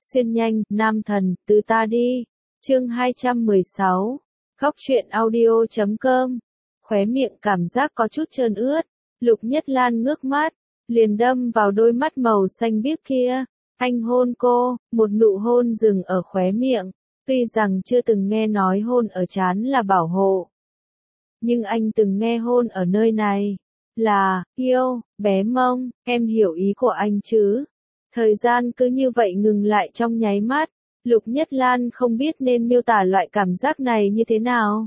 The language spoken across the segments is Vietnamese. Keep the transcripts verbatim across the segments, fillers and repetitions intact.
Xuyên nhanh, nam thần, từ ta đi. Chương hai trăm mười sáu. Góc truyện audio chấm com. Khóe miệng cảm giác có chút trơn ướt. Lục Nhất Lan ngước mắt, liền đâm vào đôi mắt màu xanh biếc kia. Anh hôn cô, một nụ hôn dừng ở khóe miệng. Tuy rằng chưa từng nghe nói hôn ở trán là bảo hộ, nhưng anh từng nghe hôn ở nơi này là yêu. Bé mông, em hiểu ý của anh chứ? Thời gian cứ như vậy ngừng lại trong nháy mắt. Lục Nhất Lan không biết nên miêu tả loại cảm giác này như thế nào.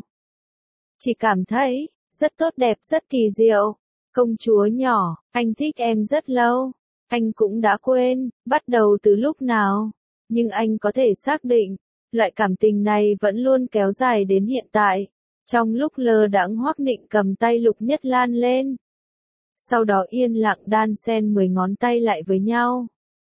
Chỉ cảm thấy rất tốt đẹp, rất kỳ diệu. Công chúa nhỏ, anh thích em rất lâu. Anh cũng đã quên bắt đầu từ lúc nào, nhưng anh có thể xác định loại cảm tình này vẫn luôn kéo dài đến hiện tại. Trong lúc lơ đãng Hoắc Nịnh cầm tay Lục Nhất Lan lên, sau đó yên lặng đan xen mười ngón tay lại với nhau.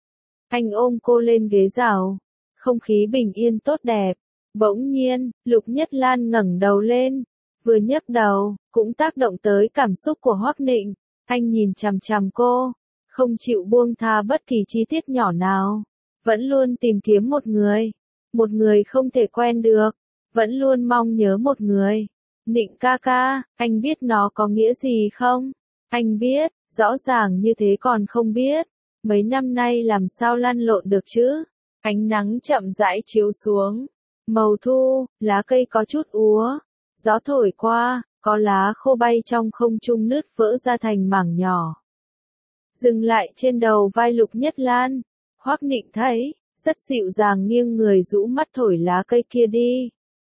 Anh ôm cô lên ghế rào, không khí bình yên tốt đẹp. Bỗng nhiên, Lục Nhất Lan ngẩng đầu lên, vừa nhấc đầu, cũng tác động tới cảm xúc của Hoắc Nịnh. Anh nhìn chằm chằm cô, không chịu buông tha bất kỳ chi tiết nhỏ nào, vẫn luôn tìm kiếm một người, một người không thể quen được, vẫn luôn mong nhớ một người. Nịnh ca ca, anh biết nó có nghĩa gì không? Anh biết, rõ ràng như thế còn không biết. Mấy năm nay làm sao lăn lộn được chứ? Ánh nắng chậm rãi chiếu xuống. Màu thu, lá cây có chút úa. Gió thổi qua, có lá khô bay trong không trung nứt vỡ ra thành mảng nhỏ. Dừng lại trên đầu vai Lục Nhất Lan. Hoắc Nịnh thấy, rất dịu dàng nghiêng người rũ mắt thổi lá cây kia đi.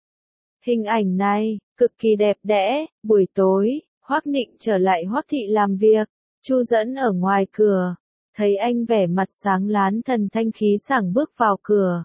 Hình ảnh này, cực kỳ đẹp đẽ. Buổi tối, Hoắc Nịnh trở lại Hoắc thị làm việc. Chu Dẫn ở ngoài cửa, thấy anh vẻ mặt sáng láng thần thanh khí sảng bước vào cửa,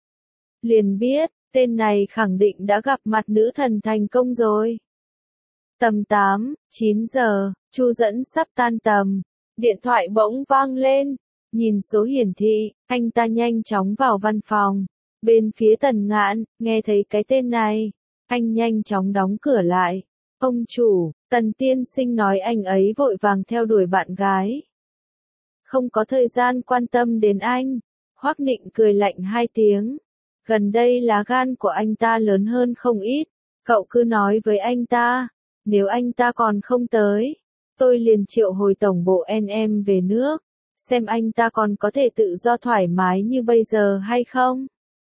liền biết, tên này khẳng định đã gặp mặt nữ thần thành công rồi. Tầm tám, chín giờ, Chu Dẫn sắp tan tầm, điện thoại bỗng vang lên, nhìn số hiển thị, anh ta nhanh chóng vào văn phòng. Bên phía Tần Ngạn, nghe thấy cái tên này, anh nhanh chóng đóng cửa lại. Ông chủ, Tần tiên sinh nói anh ấy vội vàng theo đuổi bạn gái, không có thời gian quan tâm đến anh. Hoắc Nịnh cười lạnh hai tiếng. Gần đây lá gan của anh ta lớn hơn không ít. Cậu cứ nói với anh ta, nếu anh ta còn không tới, tôi liền triệu hồi tổng bộ en em về nước, xem anh ta còn có thể tự do thoải mái như bây giờ hay không.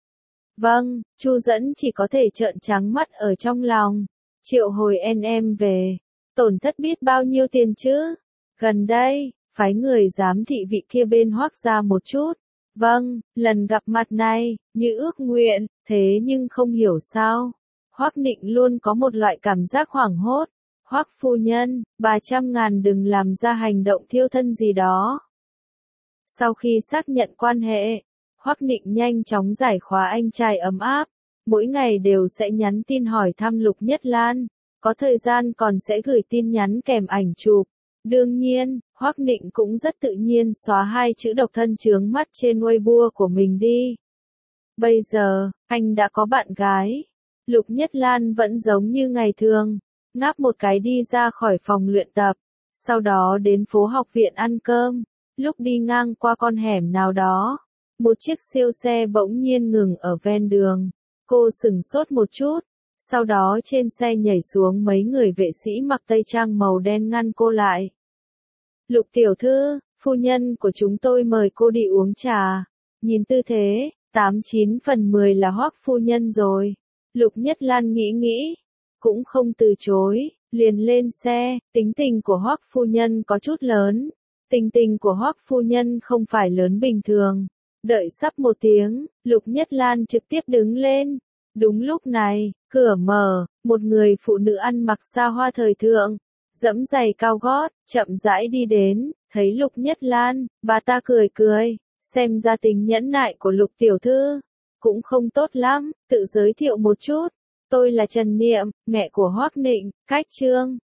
Vâng, Chu Dẫn chỉ có thể trợn trắng mắt ở trong lòng. Triệu hồi en em về, tổn thất biết bao nhiêu tiền chứ? Gần đây, phái người giám thị vị kia bên Hoắc gia một chút. Vâng, lần gặp mặt này, như ước nguyện, thế nhưng không hiểu sao, Hoắc Nịnh luôn có một loại cảm giác hoảng hốt. Hoắc phu nhân, bà trăm ngàn đừng làm ra hành động thiêu thân gì đó. Sau khi xác nhận quan hệ, Hoắc Nịnh nhanh chóng giải khóa anh trai ấm áp, mỗi ngày đều sẽ nhắn tin hỏi thăm Lục Nhất Lan, có thời gian còn sẽ gửi tin nhắn kèm ảnh chụp. Đương nhiên, Hoắc Nịnh cũng rất tự nhiên xóa hai chữ độc thân chướng mắt trên Weibo của mình đi. Bây giờ, anh đã có bạn gái. Lục Nhất Lan vẫn giống như ngày thường, ngáp một cái đi ra khỏi phòng luyện tập, sau đó đến phố học viện ăn cơm. Lúc đi ngang qua con hẻm nào đó, một chiếc siêu xe bỗng nhiên ngừng ở ven đường. Cô sửng sốt một chút, sau đó trên xe nhảy xuống mấy người vệ sĩ mặc tây trang màu đen ngăn cô lại. Lục tiểu thư, phu nhân của chúng tôi mời cô đi uống trà. Nhìn tư thế, tám chín phần mười là Hoắc phu nhân rồi. Lục Nhất Lan nghĩ nghĩ, cũng không từ chối, liền lên xe. Tính tình của Hoắc phu nhân có chút lớn. Tình tình của Hoắc phu nhân không phải lớn bình thường. Đợi sắp một tiếng, Lục Nhất Lan trực tiếp đứng lên. Đúng lúc này, cửa mở, một người phụ nữ ăn mặc xa hoa thời thượng, dẫm giày cao gót, chậm rãi đi đến, thấy Lục Nhất Lan, bà ta cười cười, xem ra tính nhẫn nại của Lục tiểu thư cũng không tốt lắm, tự giới thiệu một chút, tôi là Trần Niệm, mẹ của Hoắc Nịnh, cách Trương.